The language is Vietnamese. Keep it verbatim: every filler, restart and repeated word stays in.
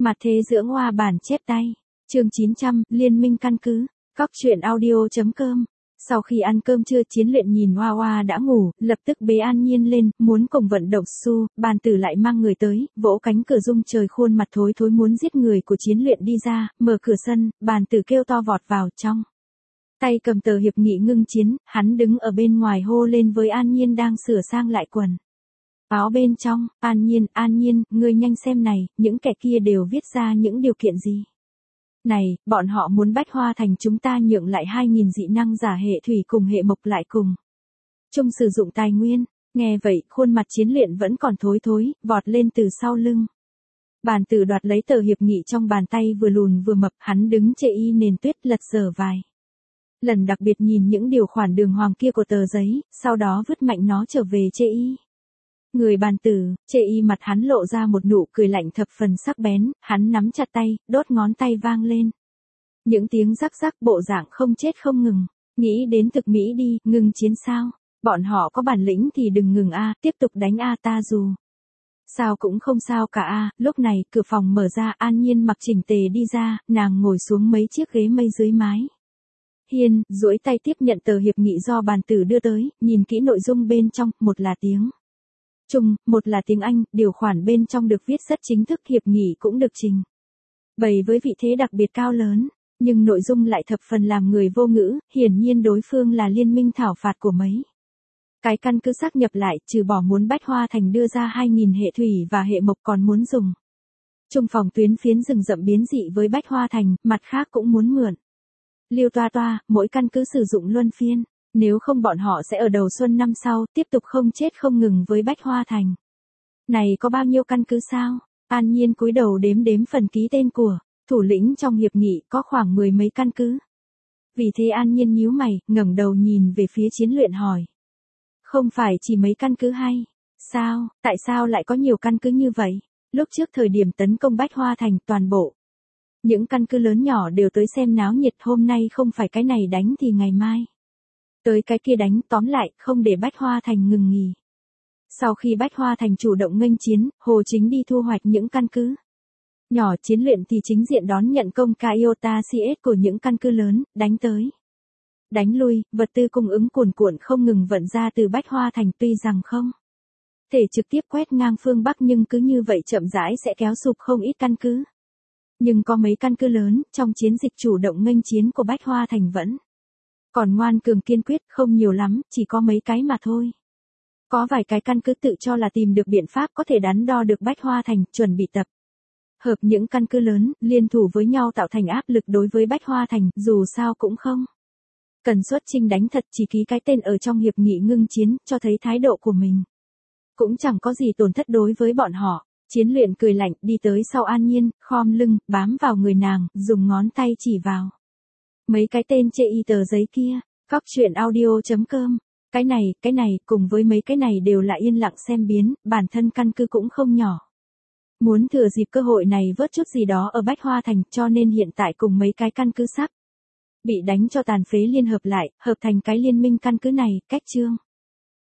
Mặt thế dưỡng hoa bản chép tay. Chương chín trăm, Liên minh căn cứ. Cóc truyện audio chấm com. Sau khi ăn cơm trưa, Chiến Luyện nhìn Hoa Hoa đã ngủ, lập tức bế An Nhiên lên, muốn cùng vận động su, Bàn Tử lại mang người tới, vỗ cánh cửa rung trời, khuôn mặt thối thối muốn giết người của Chiến Luyện đi ra, mở cửa sân, Bàn Tử kêu to vọt vào trong. Tay cầm tờ hiệp nghị ngưng chiến, hắn đứng ở bên ngoài hô lên với An Nhiên đang sửa sang lại quần áo bên trong. An Nhiên, An Nhiên, ngươi nhanh xem này, những kẻ kia đều viết ra những điều kiện gì. Này, bọn họ muốn Bách Hoa Thành chúng ta nhượng lại hai nghìn dị năng giả hệ thủy cùng hệ mộc lại cùng chung sử dụng tài nguyên. Nghe vậy, khuôn mặt Chiến Luyện vẫn còn thối thối, vọt lên từ sau lưng. Bàn Tử đoạt lấy tờ hiệp nghị trong bàn tay, vừa lùn vừa mập, hắn đứng chê y nền tuyết lật dở vài lần, đặc biệt nhìn những điều khoản đường hoàng kia của tờ giấy, sau đó vứt mạnh nó trở về chê y. Người Bàn Tử, chê y mặt hắn lộ ra một nụ cười lạnh thập phần sắc bén, hắn nắm chặt tay, đốt ngón tay vang lên những tiếng rắc rắc, bộ dạng không chết không ngừng. Nghĩ đến thực mỹ đi, ngừng chiến sao? Bọn họ có bản lĩnh thì đừng ngừng a, tiếp tục đánh a, ta dù sao cũng không sao cả a. Lúc này, cửa phòng mở ra, An Nhiên mặc chỉnh tề đi ra, nàng ngồi xuống mấy chiếc ghế mây dưới mái hiên, duỗi tay tiếp nhận tờ hiệp nghị do Bàn Tử đưa tới, nhìn kỹ nội dung bên trong, một là tiếng Trung, một là tiếng Anh, điều khoản bên trong được viết rất chính thức, hiệp nghị cũng được trình bày với vị thế đặc biệt cao lớn, nhưng nội dung lại thập phần làm người vô ngữ, hiển nhiên đối phương là liên minh thảo phạt của mấy cái căn cứ xác nhập lại, trừ bỏ muốn Bách Hoa Thành đưa ra hai nghìn hệ thủy và hệ mộc, còn muốn dùng chung phòng tuyến phiến rừng rậm biến dị với Bách Hoa Thành, mặt khác cũng muốn mượn Liêu Toa Toa, mỗi căn cứ sử dụng luân phiên. Nếu không bọn họ sẽ ở đầu xuân năm sau, tiếp tục không chết không ngừng với Bách Hoa Thành. Này có bao nhiêu căn cứ sao? An Nhiên cúi đầu đếm đếm phần ký tên của thủ lĩnh trong hiệp nghị, có khoảng mười mấy căn cứ. Vì thế An Nhiên nhíu mày, ngẩng đầu nhìn về phía Chiến Luyện hỏi. Không phải chỉ mấy căn cứ hay? Sao, tại sao lại có nhiều căn cứ như vậy? Lúc trước thời điểm tấn công Bách Hoa Thành, toàn bộ những căn cứ lớn nhỏ đều tới xem náo nhiệt, hôm nay không phải cái này đánh thì ngày mai tới cái kia đánh, tóm lại, không để Bách Hoa Thành ngừng nghỉ. Sau khi Bách Hoa Thành chủ động nghênh chiến, Hồ Chính đi thu hoạch những căn cứ nhỏ, Chiến Luyện thì chính diện đón nhận công ca Iota xê ét của những căn cứ lớn, đánh tới đánh lui, vật tư cung ứng cuồn cuộn không ngừng vận ra từ Bách Hoa Thành, tuy rằng không thể trực tiếp quét ngang phương Bắc, nhưng cứ như vậy chậm rãi sẽ kéo sụp không ít căn cứ. Nhưng có mấy căn cứ lớn, trong chiến dịch chủ động nghênh chiến của Bách Hoa Thành vẫn còn ngoan cường kiên quyết, không nhiều lắm, chỉ có mấy cái mà thôi. Có vài cái căn cứ tự cho là tìm được biện pháp có thể đắn đo được Bách Hoa Thành, chuẩn bị tập hợp những căn cứ lớn, liên thủ với nhau tạo thành áp lực đối với Bách Hoa Thành, dù sao cũng không cần xuất chinh đánh thật, chỉ ký cái tên ở trong hiệp nghị ngưng chiến, cho thấy thái độ của mình cũng chẳng có gì tổn thất đối với bọn họ. Chiến Luyện cười lạnh, đi tới sau An Nhiên, khom lưng, bám vào người nàng, dùng ngón tay chỉ vào mấy cái tên chê y tờ giấy kia. Cóc truyện audio chấm com. Cái này, cái này, cùng với mấy cái này đều là yên lặng xem biến, bản thân căn cứ cũng không nhỏ. Muốn thừa dịp cơ hội này vớt chút gì đó ở Bách Hoa Thành, cho nên hiện tại cùng mấy cái căn cứ sắp bị đánh cho tàn phế liên hợp lại, hợp thành cái liên minh căn cứ này, cách chương.